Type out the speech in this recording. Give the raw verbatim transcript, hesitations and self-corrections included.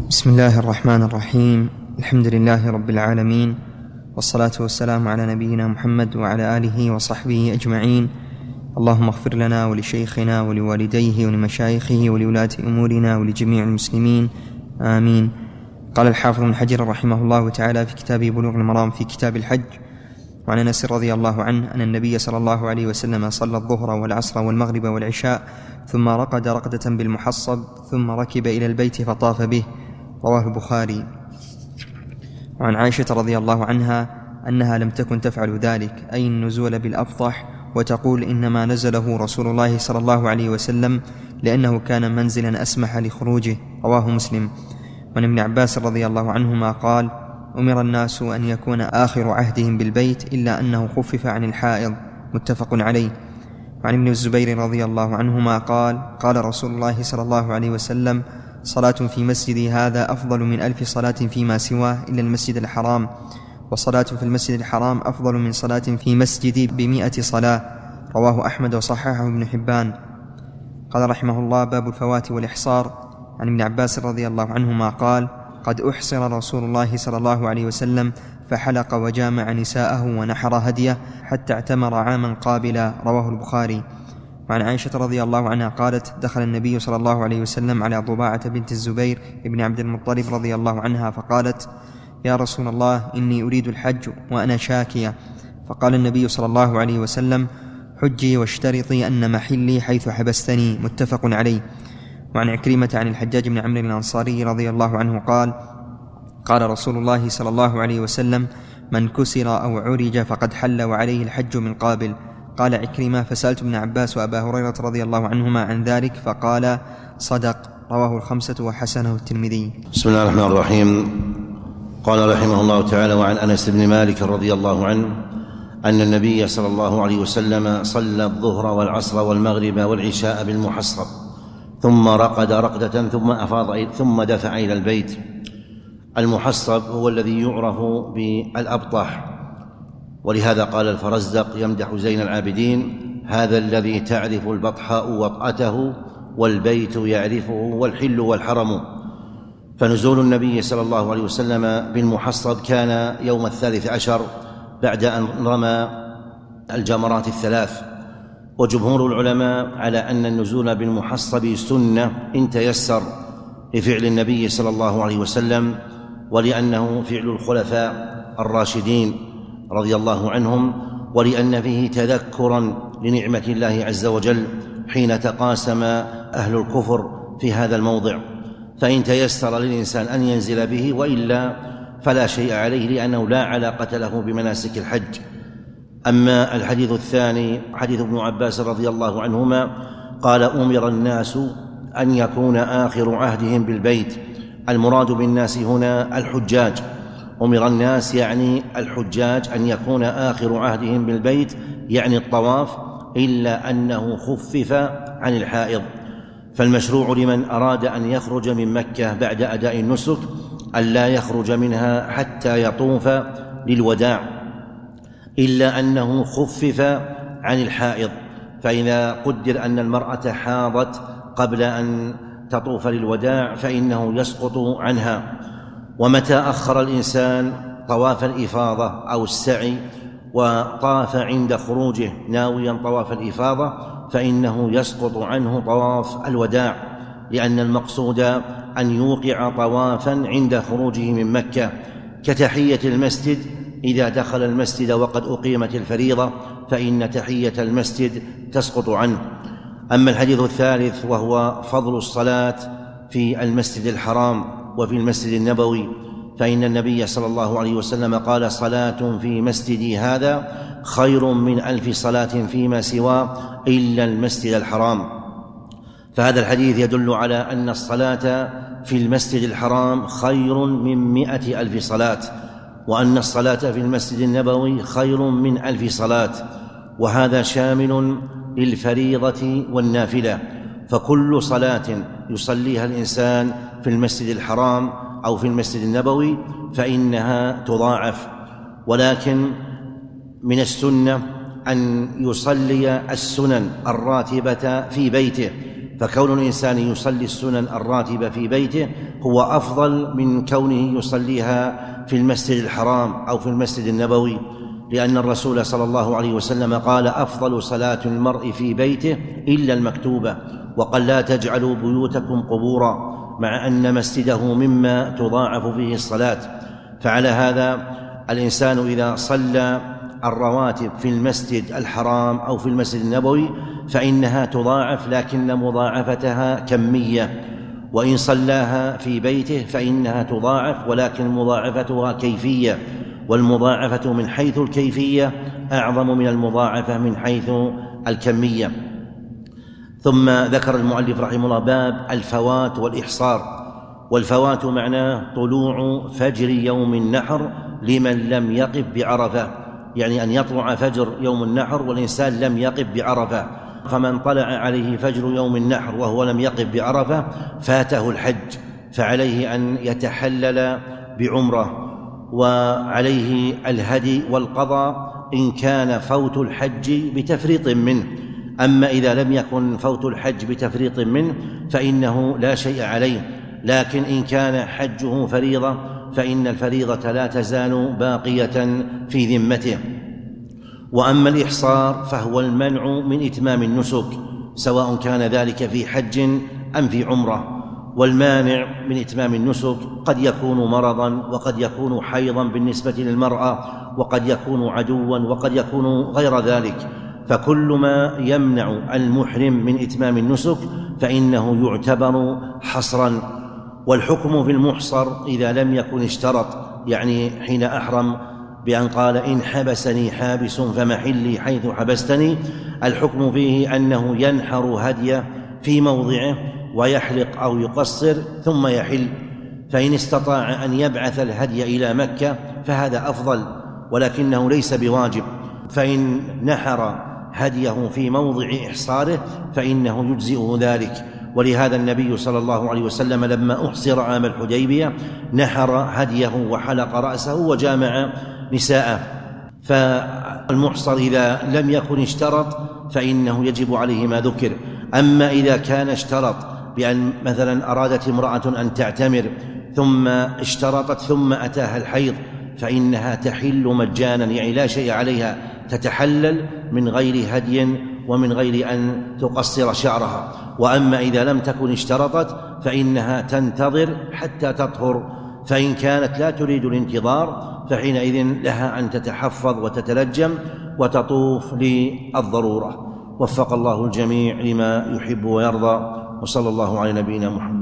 بسم الله الرحمن الرحيم. الحمد لله رب العالمين، والصلاة والسلام على نبينا محمد وعلى آله وصحبه أجمعين. اللهم اغفر لنا ولشيخنا ولوالديه ولمشايخه ولولاة أمورنا ولجميع المسلمين، آمين. قال الحافظ ابن حجر رحمه الله تعالى في كتابه بلوغ المرام في كتاب الحج: وعن أنس رضي الله عنه أن النبي صلى الله عليه وسلم صلى الظهر والعصر والمغرب والعشاء ثم رقد رقدة بالمحصب ثم ركب إلى البيت فطاف به، رواه البخاري. وعن عائشة رضي الله عنها أنها لم تكن تفعل ذلك، أي النزول بالأفضح، وتقول إنما نزله رسول الله صلى الله عليه وسلم لأنه كان منزلا أسمح لخروجه، رواه مسلم. وعن ابن عباس رضي الله عنهما قال: أمر الناس أن يكون آخر عهدهم بالبيت إلا أنه خفف عن الحائض، متفق عليه. وعن ابن الزبير رضي الله عنهما قال: قال رسول الله صلى الله عليه وسلم: صلاة في مسجدي هذا أفضل من ألف صلاة فيما سواه إلا المسجد الحرام، وصلاة في المسجد الحرام أفضل من صلاة في مسجدي بمئة صلاة، رواه أحمد وصححه ابن حبان. قال رحمه الله: باب الفوات والإحصار. عن ابن عباس رضي الله عنهما قال: قد أحصر رسول الله صلى الله عليه وسلم فحلق وجامع نساءه ونحر هديه حتى اعتمر عاما قابلا، رواه البخاري. وعن عائشة رضي الله عنها قالت: دخل النبي صلى الله عليه وسلم على ضباعة بنت الزبير ابن عبد المطلب رضي الله عنها فقالت: يا رسول الله، إني أريد الحج وأنا شاكية. فقال النبي صلى الله عليه وسلم: حجي واشترطي أن محلي حيث حبستني، متفق عليه. وعن عكرمة عن الحجاج بن عمرو الأنصاري رضي الله عنه قال: قال رسول الله صلى الله عليه وسلم: من كسر أو عرج فقد حل وعليه الحج من قابل. قال عكرمة: فسألت ابن عباس وأبا هريرة رضي الله عنهما عن ذلك فقال: صدق، رواه الخمسة وحسنه الترمذي. بسم الله الرحمن الرحيم. قال رحمه الله تعالى: وعن أنس بن مالك رضي الله عنه أن النبي صلى الله عليه وسلم صلى الظهر والعصر والمغرب والعشاء بالمحصب ثم رقد رقدة ثم أفاض ثم دفع إلى البيت. المحصب هو الذي يعرف بالأبطح، ولهذا قال الفرزدق يمدح زين العابدين: هذا الذي تعرف البطحاء وطأته والبيت يعرفه والحل والحرم. فنزول النبي صلى الله عليه وسلم بالمحصب كان يوم الثالث عشر بعد أن رمى الجمرات الثلاث. وجمهور العلماء على أن النزول بالمحصب سنة إن تيسر، لفعل النبي صلى الله عليه وسلم، ولأنه فعل الخلفاء الراشدين رضي الله عنهم، ولأن فيه تذكرا لنعمة الله عز وجل حين تقاسم أهل الكفر في هذا الموضع. فإن تيسر للإنسان أن ينزل به، وإلا فلا شيء عليه، لأنه لا علاقة له بمناسك الحج. أما الحديث الثاني حديث ابن عباس رضي الله عنهما قال: أمر الناس أن يكون آخر عهدهم بالبيت. المراد بالناس هنا الحجاج، أمر الناس يعني الحجاج أن يكون آخر عهدهم بالبيت، يعني الطواف، إلا أنه خفف عن الحائض. فالمشروع لمن أراد أن يخرج من مكة بعد أداء النسك أن لا يخرج منها حتى يطوف للوداع، إلا أنه خفف عن الحائض. فإذا قدر أن المرأة حاضت قبل أن تطوف للوداع فإنه يسقط عنها. ومتى أخر الإنسان طواف الإفاضة أو السعي وطاف عند خروجه ناويا طواف الإفاضة فإنه يسقط عنه طواف الوداع، لأن المقصود أن يوقع طوافا عند خروجه من مكة، كتحية المسجد إذا دخل المسجد وقد أقيمت الفريضة فإن تحية المسجد تسقط عنه. أما الحديث الثالث وهو فضل الصلاة في المسجد الحرام وفي المسجد النبوي، فإن النبي صلى الله عليه وسلم قال: صلاة في مسجدي هذا خير من ألف صلاة فيما سواه إلا المسجد الحرام. فهذا الحديث يدل على أن الصلاة في المسجد الحرام خير من مئة ألف صلاة، وأن الصلاة في المسجد النبوي خير من ألف صلاة، وهذا شامل للفريضة والنافلة. فكل صلاة يصليها الإنسان في المسجد الحرام أو في المسجد النبوي فإنها تضاعف. ولكن من السنة أن يصلي السنن الراتبة في بيته، فكون الإنسان يصلي السنن الراتبة في بيته هو أفضل من كونه يصليها في المسجد الحرام أو في المسجد النبوي، لأن الرسول صلى الله عليه وسلم قال: أفضل صلاة المرء في بيته إلا المكتوبة، وقال: لا تجعلوا بيوتكم قبورا، مع أن مسجده مما تضاعف فيه الصلاة. فعلى هذا الإنسان إذا صلى الرواتب في المسجد الحرام أو في المسجد النبوي فإنها تضاعف، لكن مضاعفتها كمية، وإن صلاها في بيته فإنها تضاعف، ولكن مضاعفتها كيفية، والمضاعفة من حيث الكيفية أعظم من المضاعفة من حيث الكمية. ثم ذكر المؤلف رحمه الله باب الفوات والإحصار. والفوات معناه طلوع فجر يوم النحر لمن لم يقف بعرفة، يعني أن يطلع فجر يوم النحر والإنسان لم يقف بعرفة، فمن طلع عليه فجر يوم النحر وهو لم يقف بعرفة فاته الحج، فعليه أن يتحلل بعمرة، وعليه الهدي والقضاء إن كان فوت الحج بتفريط منه. أما إذا لم يكن فوت الحج بتفريط منه فإنه لا شيء عليه، لكن إن كان حجه فريضة فإن الفريضة لا تزال باقية في ذمته. وأما الإحصار فهو المنع من إتمام النسك، سواء كان ذلك في حج أم في عمرة. والمانع من إتمام النسك قد يكون مرضا، وقد يكون حيضا بالنسبة للمرأة، وقد يكون عدوا، وقد يكون غير ذلك. فكل ما يمنع المحرم من إتمام النسك فإنه يعتبر حصرا. والحكم في المحصر إذا لم يكن اشترط، يعني حين أحرم بأن قال: إن حبسني حابس فمحلي حيث حبستني، الحكم فيه أنه ينحر هديه في موضعه ويحلق أو يقصر ثم يحل، فإن استطاع أن يبعث الهدي إلى مكة فهذا أفضل، ولكنه ليس بواجب. فإن نحر هديه في موضع إحصاره فإنه يجزئه ذلك. ولهذا النبي صلى الله عليه وسلم لما أحصر عام الحديبية نحر هديه وحلق رأسه وجامع نساءه. فالمحصر إذا لم يكن اشترط فإنه يجب عليه ما ذكر. أما إذا كان اشترط، بأن مثلا أرادت امرأة أن تعتمر ثم اشترطت ثم أتاها الحيض فإنها تحل مجانا، يعني لا شيء عليها، تتحلل من غير هدي ومن غير أن تقصر شعرها. وأما إذا لم تكن اشترطت فإنها تنتظر حتى تطهر، فإن كانت لا تريد الانتظار فحينئذ لها أن تتحفظ وتتلجم وتطوف للضرورة. وفق الله الجميع لما يحب ويرضى، وصلى الله على نبينا محمد.